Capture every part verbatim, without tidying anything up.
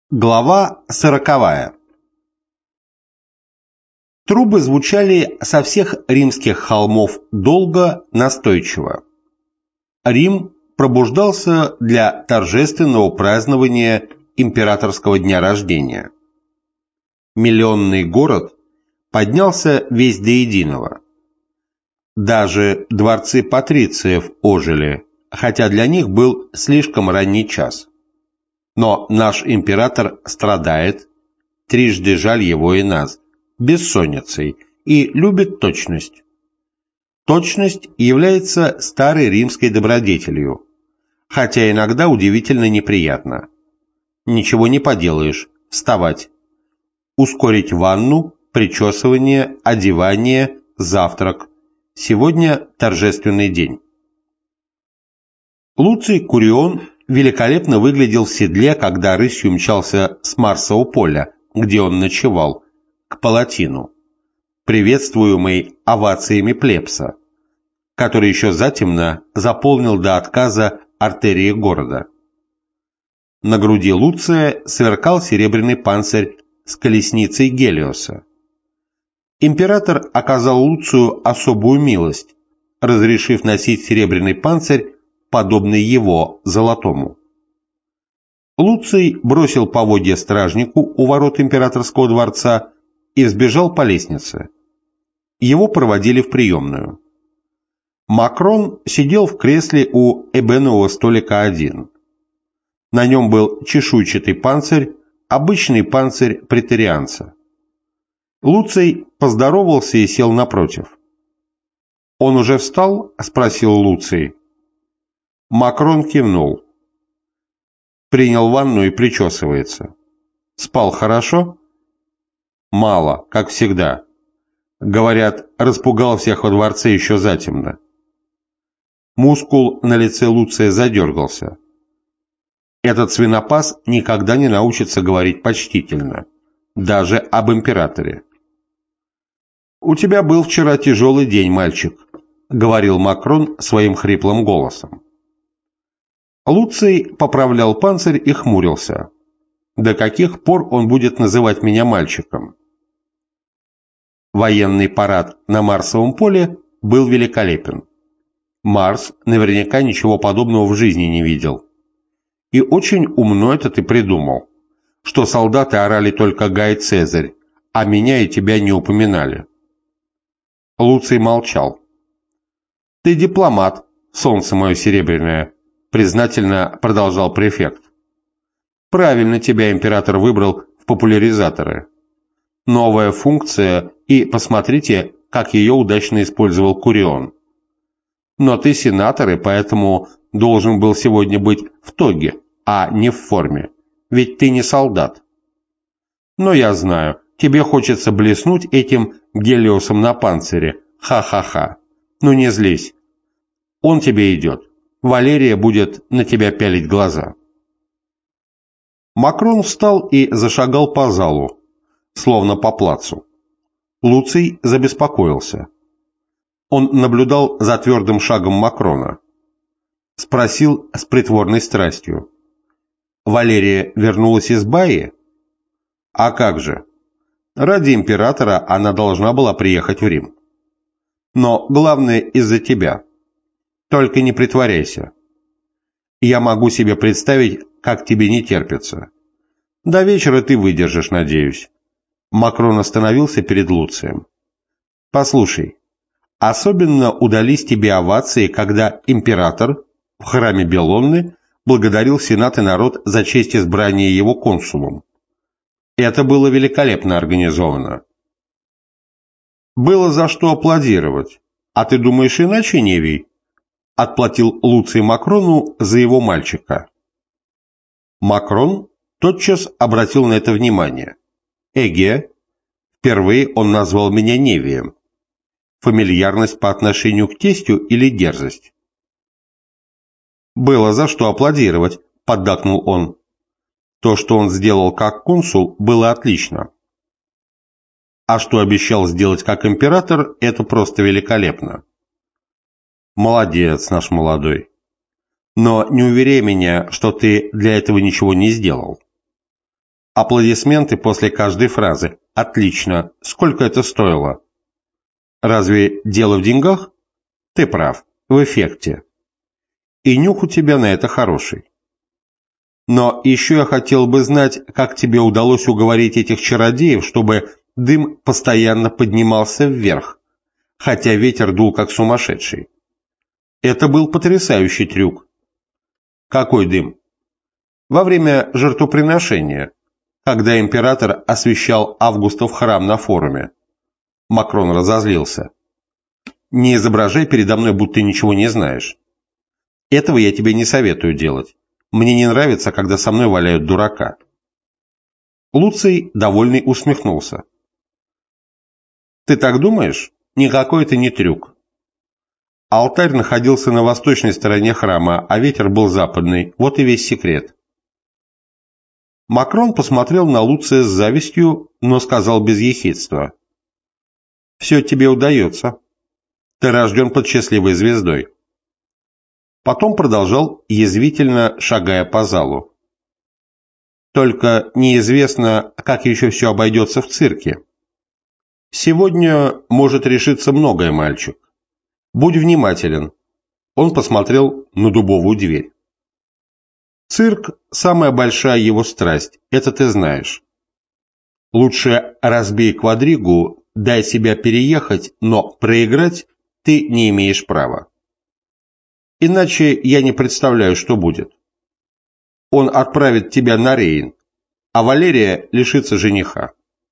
Глава сороковая. Трубы звучали со всех римских холмов долго, настойчиво. Рим пробуждался для торжественного празднования императорского дня рождения. Миллионный город поднялся весь до единого. Даже дворцы патрициев ожили, хотя для них был слишком ранний час. Но наш император страдает, трижды жаль его и нас, бессонницей, и любит точность. Точность является старой римской добродетелью, хотя иногда удивительно неприятно. Ничего не поделаешь, вставать. Ускорить ванну, причесывание, одевание, завтрак. Сегодня торжественный день. Луций Курион великолепно выглядел в седле, когда рысью мчался с Марсового поля, где он ночевал, к Палатину, приветствуемый овациями плебса, который еще затемно заполнил до отказа артерии города. На груди Луция сверкал серебряный панцирь с колесницей Гелиоса. Император оказал Луцию особую милость, разрешив носить серебряный панцирь, подобный его золотому. Луций бросил поводья стражнику у ворот императорского дворца и взбежал по лестнице. Его проводили в приемную. Макрон сидел в кресле у эбенового столика один. На нем был чешуйчатый панцирь, обычный панцирь преторианца. Луций поздоровался и сел напротив. «Он уже встал?» – спросил Луций. Макрон кивнул. Принял ванну и причесывается. Спал хорошо? Мало, как всегда. Говорят, распугал всех во дворце еще затемно. Мускул на лице Луция задергался. Этот свинопас никогда не научится говорить почтительно, даже об императоре. «У тебя был вчера тяжелый день, мальчик», — говорил Макрон своим хриплым голосом. Луций поправлял панцирь и хмурился. До каких пор он будет называть меня мальчиком? Военный парад на Марсовом поле был великолепен. Марс наверняка ничего подобного в жизни не видел. И очень умно это ты придумал, что солдаты орали только «Гай Цезарь», а меня и тебя не упоминали. Луций молчал. «Ты дипломат, солнце мое серебряное», — признательно продолжал префект. «Правильно тебя император выбрал в популяризаторы. Новая функция, и посмотрите, как ее удачно использовал Курион. Но ты сенатор, и поэтому должен был сегодня быть в тоге, а не в форме, ведь ты не солдат. Но я знаю, тебе хочется блеснуть этим Гелиосом на панцире, ха-ха-ха. Ну не злись, он тебе идет. Валерия будет на тебя пялить глаза». Макрон встал и зашагал по залу, словно по плацу. Луций забеспокоился. Он наблюдал за твердым шагом Макрона. Спросил с притворной страстью. «Валерия вернулась из Баи?» «А как же? Ради императора она должна была приехать в Рим. Но главное из-за тебя. Только не притворяйся. Я могу себе представить, как тебе не терпится. До вечера ты выдержишь, надеюсь». Макрон остановился перед Луцием. «Послушай, особенно удались тебе овации, когда император в храме Белонны благодарил Сенат и народ за честь избрания его консулом. Это было великолепно организовано. Было за что аплодировать. А ты думаешь иначе, Невий?» Отплатил Луций Макрону за его мальчика. Макрон тотчас обратил на это внимание. «Эге, впервые он назвал меня Невием. Фамильярность по отношению к тестю или дерзость?» «Было за что аплодировать», — поддакнул он. «То, что он сделал как консул, было отлично. А что обещал сделать как император, это просто великолепно. Молодец, наш молодой. Но не уверяй меня, что ты для этого ничего не сделал. Аплодисменты после каждой фразы. Отлично. Сколько это стоило? Разве дело в деньгах? Ты прав. В эффекте. И нюх у тебя на это хороший. Но еще я хотел бы знать, как тебе удалось уговорить этих чародеев, чтобы дым постоянно поднимался вверх, хотя ветер дул как сумасшедший. Это был потрясающий трюк. Какой дым? Во время жертвоприношения, когда император освящал Августов храм на форуме. Макрон разозлился. Не изображай передо мной, будто ты ничего не знаешь. Этого я тебе не советую делать. Мне не нравится, когда со мной валяют дурака. Луций, довольный, усмехнулся. Ты так думаешь? Никакой это не трюк. Алтарь находился на восточной стороне храма, а ветер был западный. Вот и весь секрет. Макрон посмотрел на Луция с завистью, но сказал без ехидства. «Все тебе удается. Ты рожден под счастливой звездой». Потом продолжал, язвительно шагая по залу. «Только неизвестно, как еще все обойдется в цирке. Сегодня может решиться многое, мальчик. Будь внимателен». Он посмотрел на дубовую дверь. «Цирк – самая большая его страсть, это ты знаешь. Лучше разбей квадригу, дай себя переехать, но проиграть ты не имеешь права. Иначе я не представляю, что будет. Он отправит тебя на Рейн, а Валерия лишится жениха».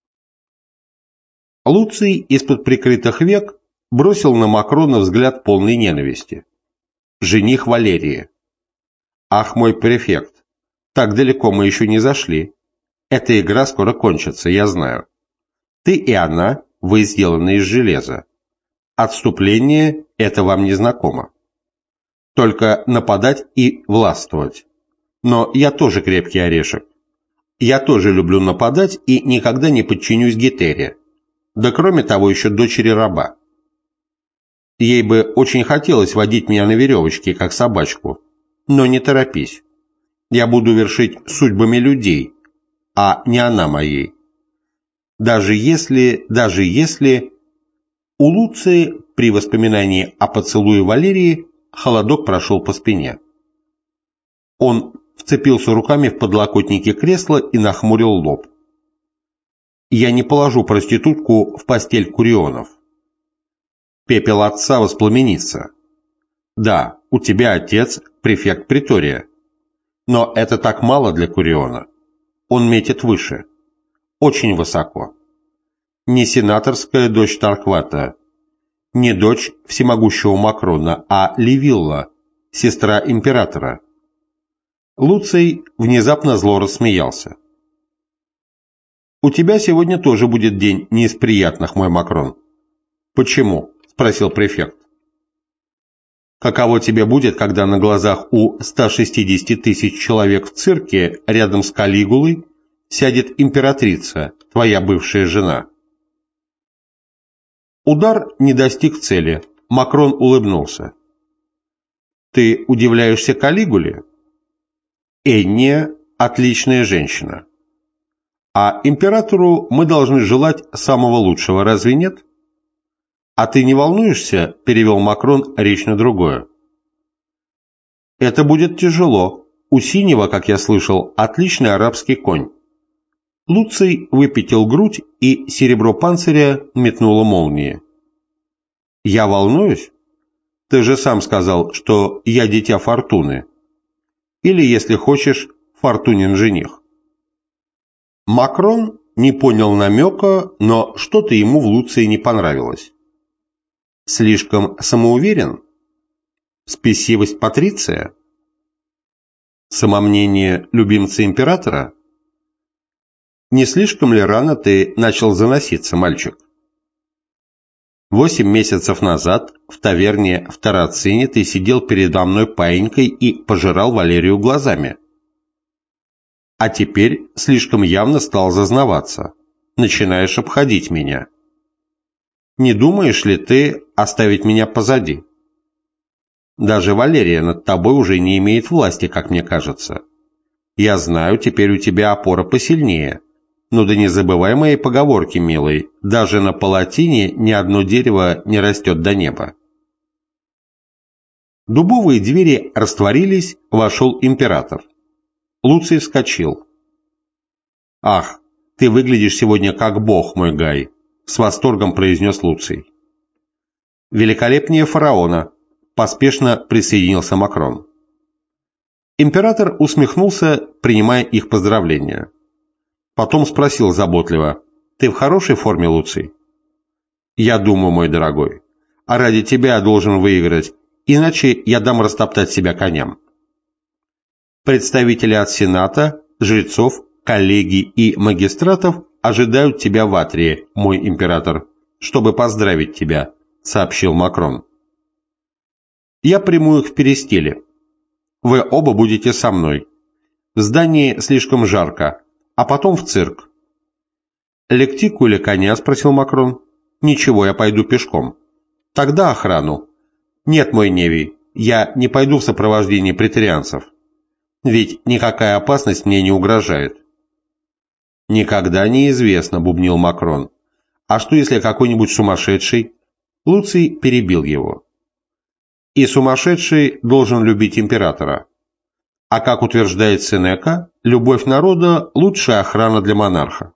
Луций из-под прикрытых век бросил на Макрона взгляд полной ненависти. Жених Валерии. Ах, мой префект, так далеко мы еще не зашли. Эта игра скоро кончится, я знаю. Ты и она, вы сделаны из железа. Отступление – это вам не знакомо. Только нападать и властвовать. Но я тоже крепкий орешек. Я тоже люблю нападать и никогда не подчинюсь Гетере. Да кроме того, еще дочери раба. Ей бы очень хотелось водить меня на веревочке, как собачку. Но не торопись. Я буду вершить судьбами людей, а не она моей. Даже если, даже если... У Луции при воспоминании о поцелуе Валерии холодок прошел по спине. Он вцепился руками в подлокотники кресла и нахмурил лоб. «Я не положу проститутку в постель Курионов. Пепел отца воспламенится. Да, у тебя отец префект притория. Но это так мало для Куриона. Он метит выше. Очень высоко. Не сенаторская дочь Тарквата, не дочь всемогущего Макрона, а Ливилла, сестра императора». Луций внезапно зло рассмеялся. «У тебя сегодня тоже будет день не из приятных, мой Макрон». «Почему?» – спросил префект. «Каково тебе будет, когда на глазах у ста шестидесяти тысяч человек в цирке рядом с Калигулой сядет императрица, твоя бывшая жена?» Удар не достиг цели. Макрон улыбнулся. «Ты удивляешься Калигуле? Энния – отличная женщина. А императору мы должны желать самого лучшего, разве нет?» «А ты не волнуешься?» – перевел Макрон речь на другое. «Это будет тяжело. У синего, как я слышал, отличный арабский конь». Луций выпятил грудь, и серебро панциря метнуло молнии. «Я волнуюсь? Ты же сам сказал, что я дитя фортуны. Или, если хочешь, фортунин жених». Макрон не понял намека, но что-то ему в Луции не понравилось. Слишком самоуверен? Спесивость Патриция? Самомнение любимца императора? Не слишком ли рано ты начал заноситься, мальчик? Восемь месяцев назад в таверне в Тарацине ты сидел передо мной паинькой и пожирал Валерию глазами. А теперь слишком явно стал зазнаваться. Начинаешь обходить меня. Не думаешь ли ты оставить меня позади? Даже Валерия над тобой уже не имеет власти, как мне кажется. Я знаю, теперь у тебя опора посильнее. Но да не забывай моей поговорки, милый, даже на Палатине ни одно дерево не растет до неба». Дубовые двери растворились, вошел император. Луций вскочил. «Ах, ты выглядишь сегодня как бог, мой Гай», — с восторгом произнес Луций. «Великолепнее фараона», — поспешно присоединился Макрон. Император усмехнулся, принимая их поздравления. Потом спросил заботливо: «Ты в хорошей форме, Луций?» «Я думаю, мой дорогой, а ради тебя я должен выиграть, иначе я дам растоптать себя коням». «Представители от Сената, жрецов, коллегий и магистратов ожидают тебя в Атрии, мой император, чтобы поздравить тебя», — сообщил Макрон. «Я приму их в Перестиле. Вы оба будете со мной. В здании слишком жарко, а потом в цирк». «Лектику или коня?» — спросил Макрон. «Ничего, я пойду пешком». «Тогда охрану». «Нет, мой Невий, я не пойду в сопровождении претарианцев. Ведь никакая опасность мне не угрожает». «Никогда неизвестно», — бубнил Макрон. «А что, если какой-нибудь сумасшедший?» Луций перебил его. «И сумасшедший должен любить императора. А как утверждает Сенека, любовь народа – лучшая охрана для монарха».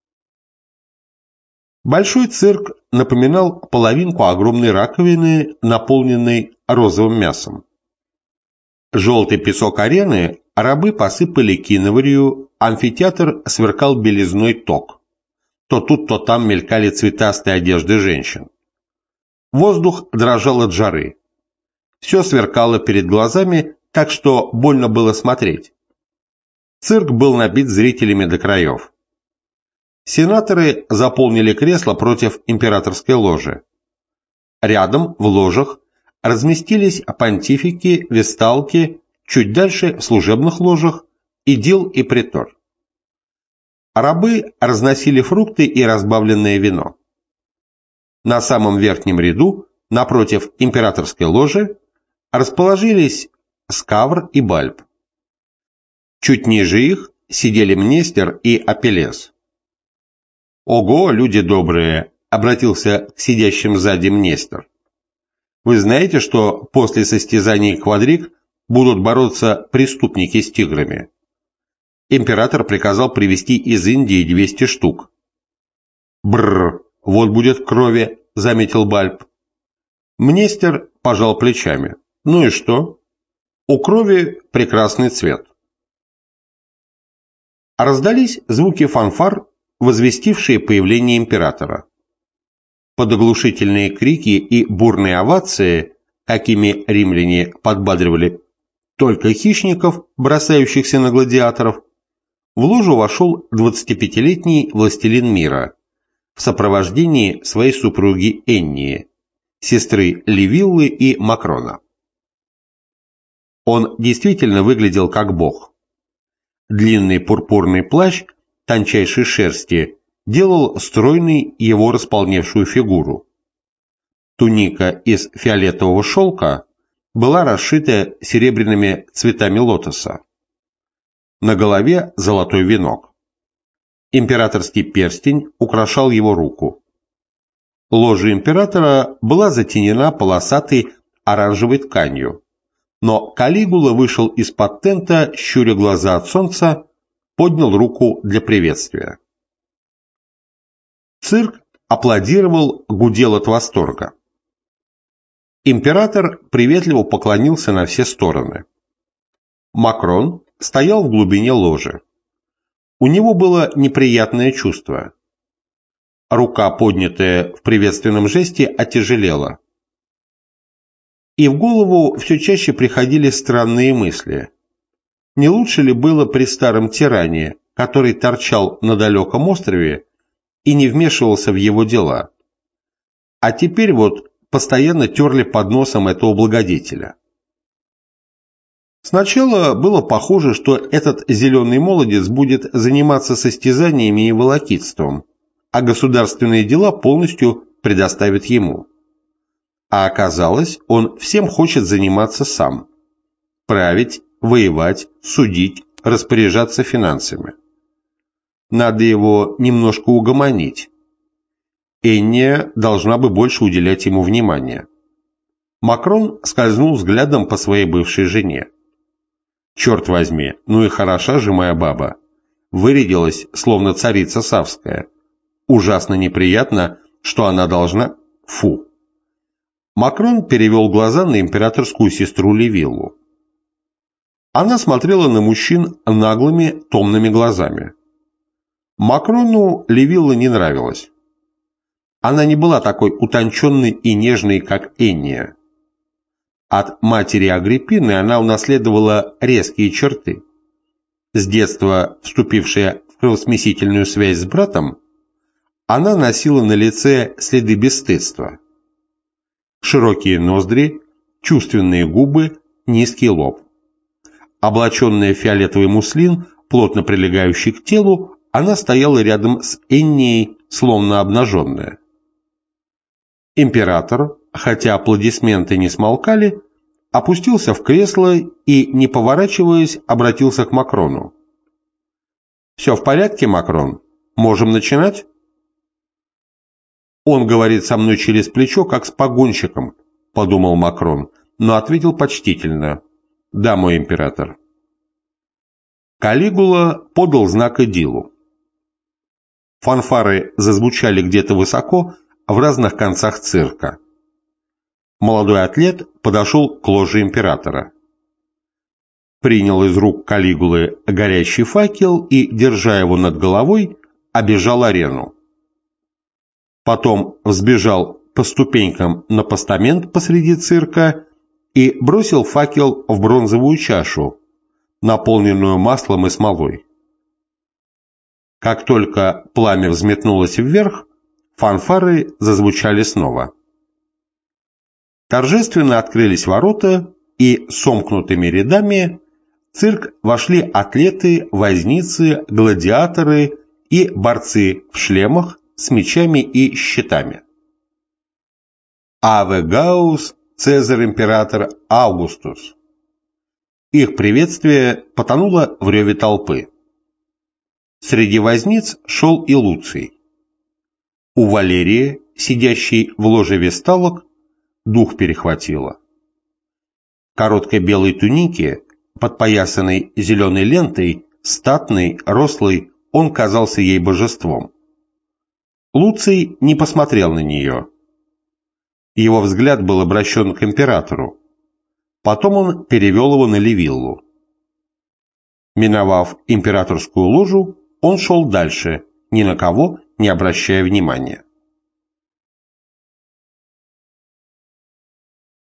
Большой цирк напоминал половинку огромной раковины, наполненной розовым мясом. Желтый песок арены рабы посыпали киноварью, амфитеатр сверкал белизной ток. То тут, то там мелькали цветастые одежды женщин. Воздух дрожал от жары. Все сверкало перед глазами, так что больно было смотреть. Цирк был набит зрителями до краев. Сенаторы заполнили кресла против императорской ложи. Рядом, в ложах, разместились понтифики, весталки, чуть дальше, в служебных ложах, идил и претор. Рабы разносили фрукты и разбавленное вино. На самом верхнем ряду, напротив императорской ложи, расположились Скавр и Бальб. Чуть ниже их сидели Мнестер и Апеллес. «Ого, люди добрые!» — обратился к сидящим сзади Мнестер. «Вы знаете, что после состязаний квадриг будут бороться преступники с тиграми? Император приказал привезти из Индии двести штук». «Бррр, вот будет крови», — заметил Бальб. Мнестер пожал плечами. «Ну и что? У крови прекрасный цвет». Раздались звуки фанфар, возвестившие появление императора. Под оглушительные крики и бурные овации, какими римляне подбадривали только хищников, бросающихся на гладиаторов, в ложу вошел двадцатипятилетний властелин мира в сопровождении своей супруги Эннии, сестры Ливиллы и Макрона. Он действительно выглядел как бог. Длинный пурпурный плащ тончайшей шерсти делал стройной его располневшую фигуру. Туника из фиолетового шелка была расшита серебряными цветами лотоса. На голове золотой венок. Императорский перстень украшал его руку. Ложа императора была затенена полосатой оранжевой тканью, но Калигула вышел из-под тента, щуря глаза от солнца, поднял руку для приветствия. Цирк аплодировал, гудел от восторга. Император приветливо поклонился на все стороны. Макрон стоял в глубине ложи. У него было неприятное чувство. Рука, поднятая в приветственном жесте, отяжелела. И в голову все чаще приходили странные мысли. Не лучше ли было при старом тиране, который торчал на далеком острове и не вмешивался в его дела? А теперь вот постоянно терли под носом этого благодетеля. Сначала было похоже, что этот зеленый молодец будет заниматься состязаниями и волокитством, а государственные дела полностью предоставит ему. А оказалось, он всем хочет заниматься сам. Править, воевать, судить, распоряжаться финансами. Надо его немножко угомонить. Энния должна бы больше уделять ему внимания. Макрон скользнул взглядом по своей бывшей жене. Черт возьми, ну и хороша же моя баба. Вырядилась, словно царица Савская. Ужасно неприятно, что она должна... Фу. Макрон перевел глаза на императорскую сестру Ливиллу. Она смотрела на мужчин наглыми, томными глазами. Макрону Ливилла не нравилась. Она не была такой утонченной и нежной, как Энния. От матери Агриппины она унаследовала резкие черты. С детства вступившая в кровосмесительную связь с братом, она носила на лице следы бесстыдства. Широкие ноздри, чувственные губы, низкий лоб. Облаченная в фиолетовый муслин, плотно прилегающий к телу, она стояла рядом с Эннией, словно обнаженная. Император, хотя аплодисменты не смолкали, опустился в кресло и, не поворачиваясь, обратился к Макрону. «Все в порядке, Макрон? Можем начинать?» «Он говорит со мной через плечо, как с погонщиком», — подумал Макрон, но ответил почтительно. «Да, мой император». Калигула подал знак Эдилу. Фанфары зазвучали где-то высоко, в разных концах цирка. Молодой атлет подошел к ложе императора. Принял из рук Калигулы горящий факел и, держа его над головой, обежал арену. Потом взбежал по ступенькам на постамент посреди цирка и бросил факел в бронзовую чашу, наполненную маслом и смолой. Как только пламя взметнулось вверх, фанфары зазвучали снова. Торжественно открылись ворота, и сомкнутыми рядами в цирк вошли атлеты, возницы, гладиаторы и борцы в шлемах с мечами и щитами. «Аве Гаус, Цезарь император Аугустус!» Их приветствие потонуло в реве толпы. Среди возниц шел и Луций. У Валерии, сидящей в ложе весталок, дух перехватило. В короткой белой тунике, подпоясанной зеленой лентой, статный, рослый, он казался ей божеством. Луций не посмотрел на нее. Его взгляд был обращен к императору. Потом он перевел его на Ливиллу. Миновав императорскую ложу, он шел дальше, ни на кого не обращая внимания.